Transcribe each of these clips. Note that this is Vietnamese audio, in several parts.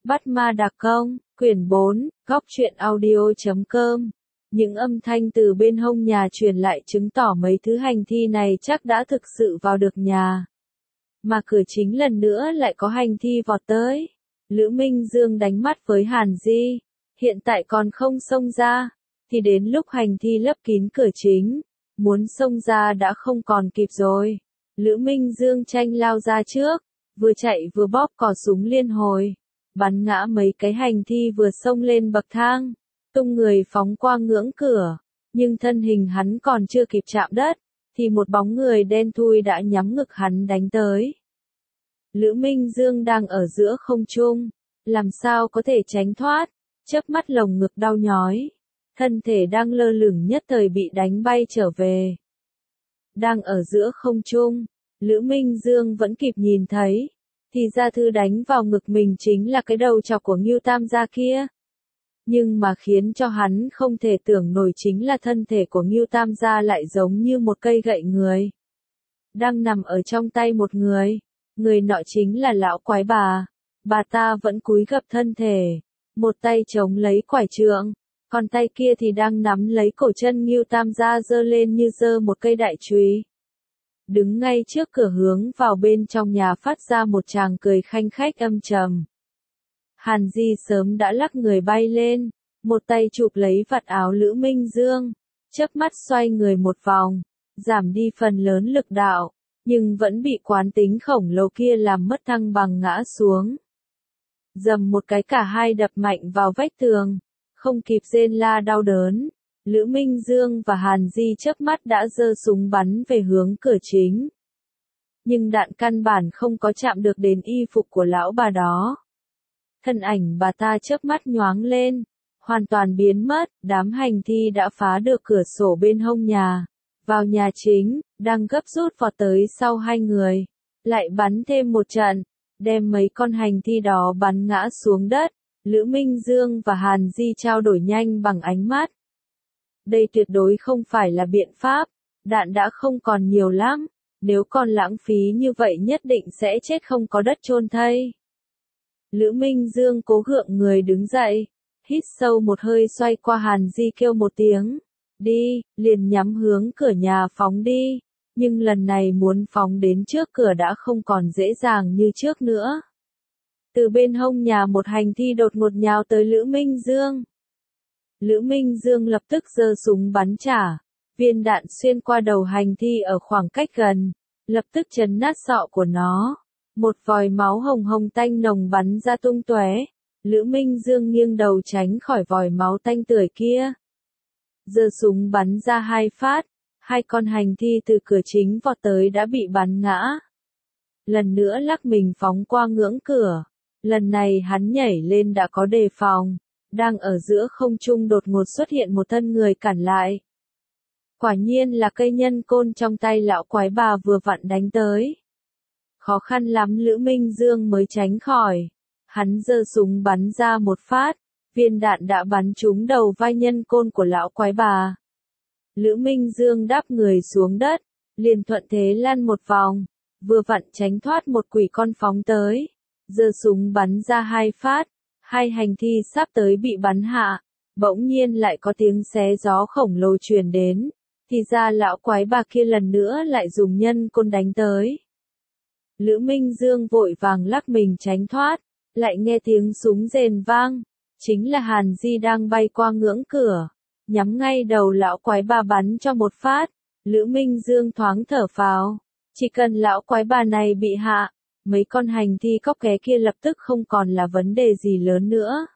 Bắt ma đặc công, quyển 4, góc truyện audio.com. Những âm thanh từ bên hông nhà truyền lại chứng tỏ mấy thứ hành thi này chắc đã thực sự vào được nhà. Mà cửa chính lần nữa lại có hành thi vọt tới. Lữ Minh Dương đánh mắt với Hàn Di. Hiện tại còn không xông ra, thì đến lúc hành thi lấp kín cửa chính, muốn xông ra đã không còn kịp rồi. Lữ Minh Dương tranh lao ra trước, vừa chạy vừa bóp cò súng liên hồi, bắn ngã mấy cái hành thi vừa xông lên bậc thang, tung người phóng qua ngưỡng cửa, nhưng thân hình hắn còn chưa kịp chạm đất, thì một bóng người đen thui đã nhắm ngực hắn đánh tới. Lữ Minh Dương đang ở giữa không trung, làm sao có thể tránh thoát, chớp mắt lồng ngực đau nhói, thân thể đang lơ lửng nhất thời bị đánh bay trở về. Đang ở giữa không trung, Lữ Minh Dương vẫn kịp nhìn thấy, thì ra thứ đánh vào ngực mình chính là cái đầu trọc của Ngưu Tam gia kia. Nhưng mà khiến cho hắn không thể tưởng nổi chính là thân thể của Ngưu Tam gia lại giống như một cây gậy người. Đang nằm ở trong tay một người nọ chính là lão quái bà ta vẫn cúi gập thân thể, một tay chống lấy quải trượng, còn tay kia thì đang nắm lấy cổ chân Ngưu Tam gia giơ lên như giơ một cây đại chùy. Đứng ngay trước cửa hướng vào bên trong nhà phát ra một tràng cười khanh khách âm trầm. Hàn Di sớm đã lắc người bay lên, một tay chụp lấy vạt áo Lữ Minh Dương, chớp mắt xoay người một vòng, giảm đi phần lớn lực đạo, nhưng vẫn bị quán tính khổng lồ kia làm mất thăng bằng ngã xuống. Dầm một cái cả hai đập mạnh vào vách tường, không kịp rên la đau đớn. Lữ Minh Dương và Hàn Di chớp mắt đã giơ súng bắn về hướng cửa chính. Nhưng đạn căn bản không có chạm được đến y phục của lão bà đó. Thân ảnh bà ta chớp mắt nhoáng lên, hoàn toàn biến mất, đám hành thi đã phá được cửa sổ bên hông nhà, vào nhà chính, đang gấp rút vọt tới sau hai người, lại bắn thêm một trận, đem mấy con hành thi đó bắn ngã xuống đất. Lữ Minh Dương và Hàn Di trao đổi nhanh bằng ánh mắt. Đây tuyệt đối không phải là biện pháp, đạn đã không còn nhiều lắm, nếu còn lãng phí như vậy nhất định sẽ chết không có đất chôn thây. Lữ Minh Dương cố gượng người đứng dậy, hít sâu một hơi xoay qua Hàn Di kêu một tiếng, đi, liền nhắm hướng cửa nhà phóng đi, nhưng lần này muốn phóng đến trước cửa đã không còn dễ dàng như trước nữa. Từ bên hông nhà một hành thi đột ngột nhào tới Lữ Minh Dương. Lữ Minh Dương lập tức giơ súng bắn trả, viên đạn xuyên qua đầu hành thi ở khoảng cách gần, lập tức chấn nát sọ của nó. Một vòi máu hồng hồng tanh nồng bắn ra tung tóe. Lữ Minh Dương nghiêng đầu tránh khỏi vòi máu tanh tưởi kia. Giơ súng bắn ra hai phát, hai con hành thi từ cửa chính vọt tới đã bị bắn ngã. Lần nữa lắc mình phóng qua ngưỡng cửa, lần này hắn nhảy lên đã có đề phòng. Đang ở giữa không trung đột ngột xuất hiện một thân người cản lại. Quả nhiên là cây nhân côn trong tay lão quái bà vừa vặn đánh tới. Khó khăn lắm Lữ Minh Dương mới tránh khỏi. Hắn giơ súng bắn ra một phát, viên đạn đã bắn trúng đầu vai nhân côn của lão quái bà. Lữ Minh Dương đáp người xuống đất, liền thuận thế lăn một vòng, vừa vặn tránh thoát một quỷ con phóng tới. Giơ súng bắn ra hai phát. Hai hành thi sắp tới bị bắn hạ, bỗng nhiên lại có tiếng xé gió khổng lồ truyền đến, thì ra lão quái bà kia lần nữa lại dùng nhân côn đánh tới. Lữ Minh Dương vội vàng lắc mình tránh thoát, lại nghe tiếng súng rền vang, chính là Hàn Di đang bay qua ngưỡng cửa, nhắm ngay đầu lão quái bà bắn cho một phát. Lữ Minh Dương thoáng thở phào, chỉ cần lão quái bà này bị hạ, mấy con hành thi cóc ké kia lập tức không còn là vấn đề gì lớn nữa.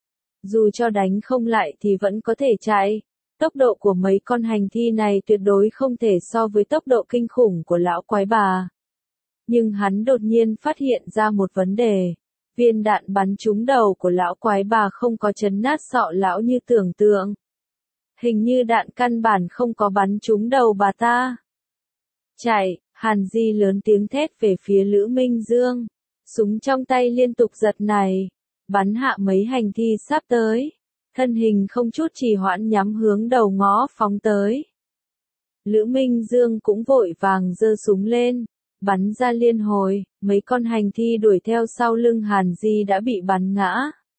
Dù cho đánh không lại thì vẫn có thể chạy. Tốc độ của mấy con hành thi này tuyệt đối không thể so với tốc độ kinh khủng của lão quái bà. Nhưng hắn đột nhiên phát hiện ra một vấn đề. Viên đạn bắn trúng đầu của lão quái bà không có chấn nát sọ lão như tưởng tượng. Hình như đạn căn bản không có bắn trúng đầu bà ta. Chạy! Hàn Di lớn tiếng thét về phía Lữ Minh Dương, súng trong tay liên tục giật này, bắn hạ mấy hành thi sắp tới, thân hình không chút trì hoãn nhắm hướng đầu ngõ phóng tới. Lữ Minh Dương cũng vội vàng giơ súng lên, bắn ra liên hồi, mấy con hành thi đuổi theo sau lưng Hàn Di đã bị bắn ngã.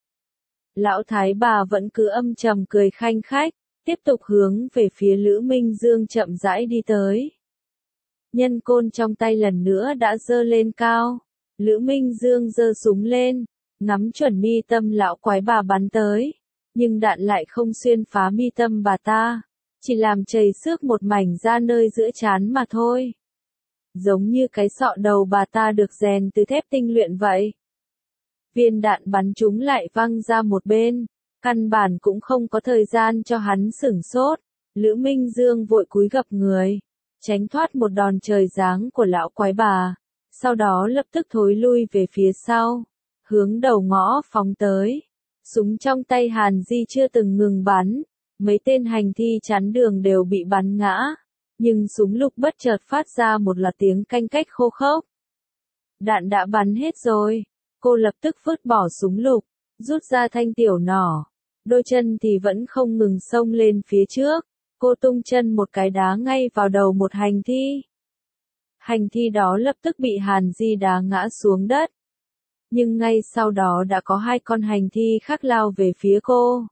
Lão thái bà vẫn cứ âm trầm cười khanh khách, tiếp tục hướng về phía Lữ Minh Dương chậm rãi đi tới. Nhân côn trong tay lần nữa đã giơ lên cao, Lữ Minh Dương giơ súng lên, ngắm chuẩn mi tâm lão quái bà bắn tới, nhưng đạn lại không xuyên phá mi tâm bà ta, chỉ làm chảy xước một mảnh ra nơi giữa trán mà thôi. Giống như cái sọ đầu bà ta được rèn từ thép tinh luyện vậy. Viên đạn bắn trúng lại văng ra một bên, căn bản cũng không có thời gian cho hắn sửng sốt. Lữ Minh Dương vội cúi gập người, tránh thoát một đòn trời giáng của lão quái bà, sau đó lập tức thối lui về phía sau, hướng đầu ngõ phóng tới. Súng trong tay Hàn Di chưa từng ngừng bắn, mấy tên hành thi chắn đường đều bị bắn ngã, nhưng súng lục bất chợt phát ra một loạt tiếng canh cách khô khốc. Đạn đã bắn hết rồi, cô lập tức vứt bỏ súng lục, rút ra thanh tiểu nỏ, đôi chân thì vẫn không ngừng xông lên phía trước, cô tung chân một cái đá ngay vào đầu một hành thi. Hành thi đó lập tức bị Hàn Di đá ngã xuống đất. Nhưng ngay sau đó đã có hai con hành thi khác lao về phía cô.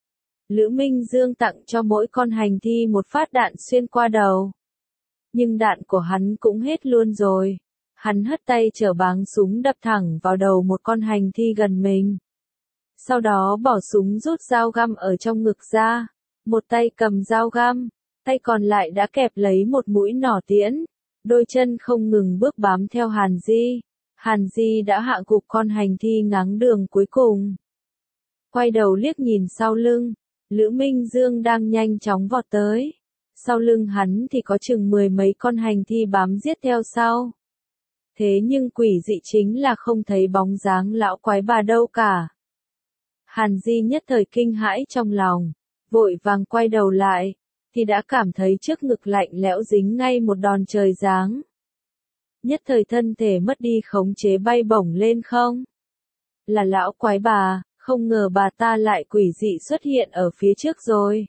Lữ Minh Dương tặng cho mỗi con hành thi một phát đạn xuyên qua đầu. Nhưng đạn của hắn cũng hết luôn rồi. Hắn hất tay chở báng súng đập thẳng vào đầu một con hành thi gần mình. Sau đó bỏ súng rút dao găm ở trong ngực ra. Một tay cầm dao găm, tay còn lại đã kẹp lấy một mũi nỏ tiễn. Đôi chân không ngừng bước bám theo Hàn Di. Hàn Di đã hạ gục con hành thi ngáng đường cuối cùng. Quay đầu liếc nhìn sau lưng, Lữ Minh Dương đang nhanh chóng vọt tới. Sau lưng hắn thì có chừng 10 mấy con hành thi bám giết theo sau. Thế nhưng quỷ dị chính là không thấy bóng dáng lão quái bà đâu cả. Hàn Di nhất thời kinh hãi trong lòng, vội vàng quay đầu lại, thì đã cảm thấy trước ngực lạnh lẽo dính ngay một đòn trời giáng. Nhất thời thân thể mất đi khống chế bay bổng lên không. Là lão quái bà, không ngờ bà ta lại quỷ dị xuất hiện ở phía trước rồi.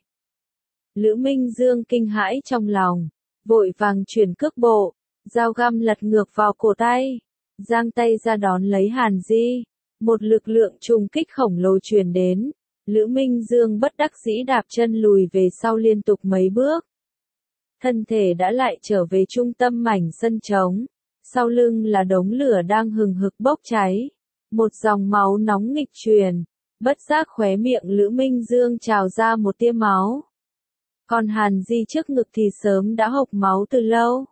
Lữ Minh Dương kinh hãi trong lòng, vội vàng chuyển cước bộ, dao găm lật ngược vào cổ tay, giang tay ra đón lấy Hàn Di. Một lực lượng trùng kích khổng lồ truyền đến, Lữ Minh Dương bất đắc dĩ đạp chân lùi về sau liên tục mấy bước. Thân thể đã lại trở về trung tâm mảnh sân trống. Sau lưng là đống lửa đang hừng hực bốc cháy. Một dòng máu nóng nghịch truyền. Bất giác khóe miệng Lữ Minh Dương trào ra một tia máu. Còn Hàn Di trước ngực thì sớm đã hộc máu từ lâu.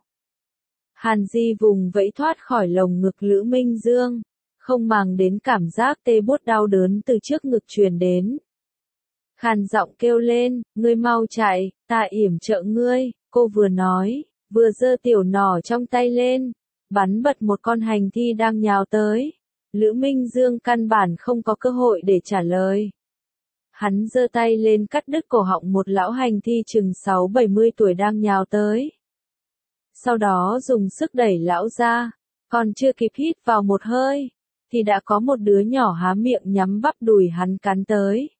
Hàn Di vùng vẫy thoát khỏi lồng ngực Lữ Minh Dương. Không màng đến cảm giác tê buốt đau đớn từ trước ngực truyền đến. Khàn giọng kêu lên, ngươi mau chạy, ta yểm trợ ngươi, cô vừa nói, vừa giơ tiểu nỏ trong tay lên. Bắn bật một con hành thi đang nhào tới. Lữ Minh Dương căn bản không có cơ hội để trả lời. Hắn giơ tay lên cắt đứt cổ họng một lão hành thi chừng 60-70 tuổi đang nhào tới. Sau đó dùng sức đẩy lão ra, còn chưa kịp hít vào một hơi, thì đã có một đứa nhỏ há miệng nhắm bắp đùi hắn cắn tới.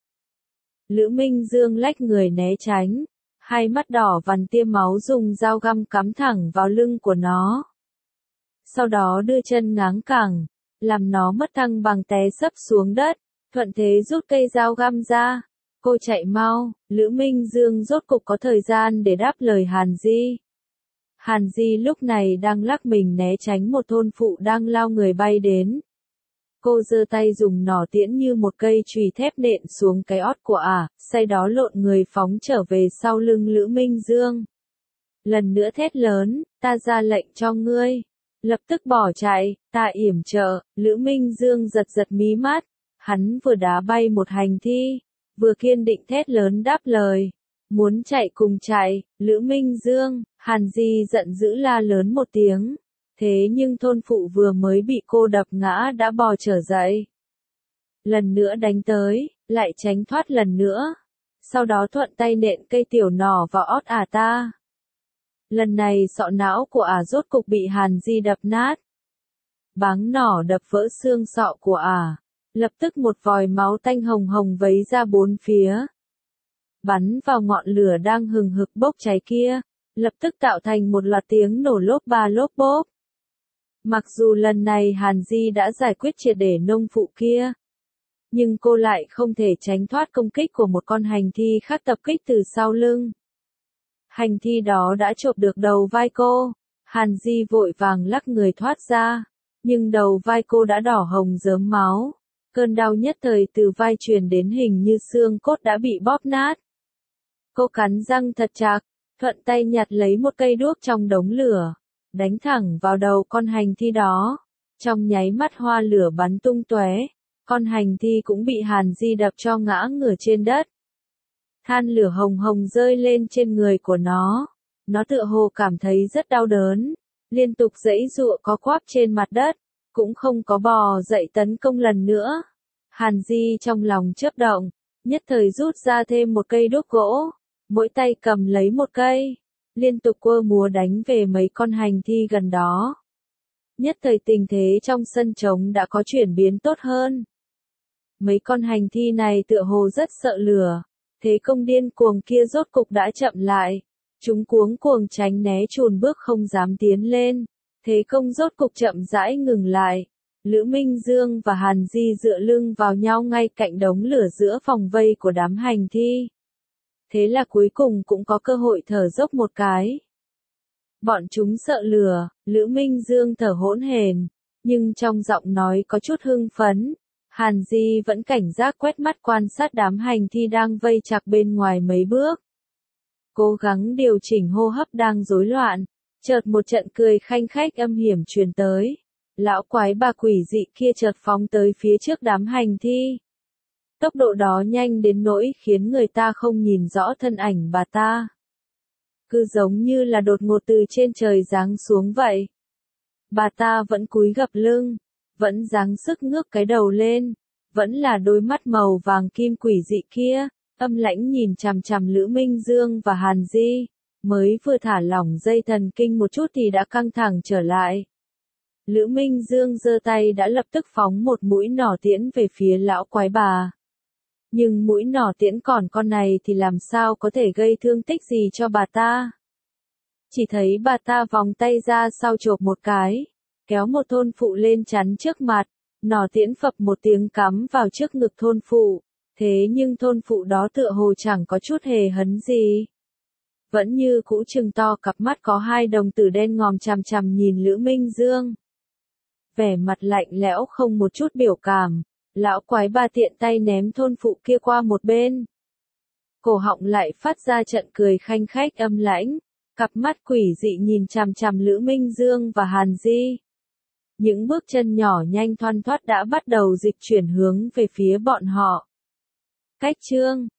Lữ Minh Dương lách người né tránh, hai mắt đỏ vằn tia máu dùng dao găm cắm thẳng vào lưng của nó. Sau đó đưa chân ngáng cẳng, làm nó mất thăng bằng té sấp xuống đất, thuận thế rút cây dao găm ra. Cô chạy mau, Lữ Minh Dương rốt cục có thời gian để đáp lời Hàn Di. Hàn Di lúc này đang lắc mình né tránh một thôn phụ đang lao người bay đến. Cô giơ tay dùng nỏ tiễn như một cây chùy thép nện xuống cái ót của sau đó lộn người phóng trở về sau lưng Lữ Minh Dương. Lần nữa thét lớn, ta ra lệnh cho ngươi. Lập tức bỏ chạy, ta yểm trợ. Lữ Minh Dương giật giật mí mắt. Hắn vừa đá bay một hành thi, vừa kiên định thét lớn đáp lời. Muốn chạy cùng chạy, Lữ Minh Dương. Hàn Di giận dữ la lớn một tiếng. Thế nhưng thôn phụ vừa mới bị cô đập ngã đã bò trở dậy. Lần nữa đánh tới, lại tránh thoát lần nữa. Sau đó thuận tay nện cây tiểu nỏ vào ót ta. Lần này sọ não của rốt cục bị Hàn Di đập nát. Báng nỏ đập vỡ xương sọ của lập tức một vòi máu tanh hồng hồng vấy ra bốn phía. Bắn vào ngọn lửa đang hừng hực bốc cháy kia, lập tức tạo thành một loạt tiếng nổ lốp ba lốp bốp. Mặc dù lần này Hàn Di đã giải quyết triệt để nông phụ kia, nhưng cô lại không thể tránh thoát công kích của một con hành thi khác tập kích từ sau lưng. Hành thi đó đã chộp được đầu vai cô, Hàn Di vội vàng lắc người thoát ra, nhưng đầu vai cô đã đỏ hồng rớm máu, cơn đau nhất thời từ vai truyền đến hình như xương cốt đã bị bóp nát. Cô cắn răng thật chặt, thuận tay nhặt lấy một cây đuốc trong đống lửa, đánh thẳng vào đầu con hành thi đó, trong nháy mắt hoa lửa bắn tung tóe, con hành thi cũng bị Hàn Di đập cho ngã ngửa trên đất. Than lửa hồng hồng rơi lên trên người của nó tựa hồ cảm thấy rất đau đớn, liên tục giãy giụa có quắp trên mặt đất, cũng không có bò dậy tấn công lần nữa. Hàn Di trong lòng chớp động, nhất thời rút ra thêm một cây đuốc gỗ, mỗi tay cầm lấy một cây, liên tục quơ múa đánh về mấy con hành thi gần đó. Nhất thời tình thế trong sân trống đã có chuyển biến tốt hơn. Mấy con hành thi này tựa hồ rất sợ lửa, thế công điên cuồng kia rốt cục đã chậm lại. Chúng cuống cuồng tránh né chùn bước không dám tiến lên, thế công rốt cục chậm rãi ngừng lại. Lữ Minh Dương và Hàn Di dựa lưng vào nhau ngay cạnh đống lửa giữa phòng vây của đám hành thi. Thế là cuối cùng cũng có cơ hội thở dốc một cái. Bọn chúng sợ lửa, Lữ Minh Dương thở hỗn hển, nhưng trong giọng nói có chút hưng phấn. Hàn Di vẫn cảnh giác quét mắt quan sát đám hành thi đang vây chặt bên ngoài mấy bước. Cố gắng điều chỉnh hô hấp đang rối loạn, chợt một trận cười khanh khách âm hiểm truyền tới. Lão quái bà quỷ dị kia chợt phóng tới phía trước đám hành thi. Tốc độ đó nhanh đến nỗi khiến người ta không nhìn rõ thân ảnh bà ta. Cứ giống như là đột ngột từ trên trời giáng xuống vậy. Bà ta vẫn cúi gập lưng, vẫn dáng sức ngước cái đầu lên, vẫn là đôi mắt màu vàng kim quỷ dị kia, âm lãnh nhìn chằm chằm Lữ Minh Dương và Hàn Di, mới vừa thả lỏng dây thần kinh một chút thì đã căng thẳng trở lại. Lữ Minh Dương giơ tay đã lập tức phóng một mũi nỏ tiễn về phía lão quái bà. Nhưng mũi nỏ tiễn còn con này thì làm sao có thể gây thương tích gì cho bà ta. Chỉ thấy bà ta vòng tay ra sau chộp một cái, kéo một thôn phụ lên chắn trước mặt, nỏ tiễn phập một tiếng cắm vào trước ngực thôn phụ, thế nhưng thôn phụ đó tựa hồ chẳng có chút hề hấn gì. Vẫn như cũ trừng to cặp mắt có hai đồng tử đen ngòm chằm chằm nhìn Lữ Minh Dương. Vẻ mặt lạnh lẽo không một chút biểu cảm, lão quái bà tiện tay ném thôn phụ kia qua một bên. Cổ họng lại phát ra trận cười khanh khách âm lãnh, cặp mắt quỷ dị nhìn chằm chằm Lữ Minh Dương và Hàn Di. Những bước chân nhỏ nhanh thoăn thoắt đã bắt đầu dịch chuyển hướng về phía bọn họ. Cách chương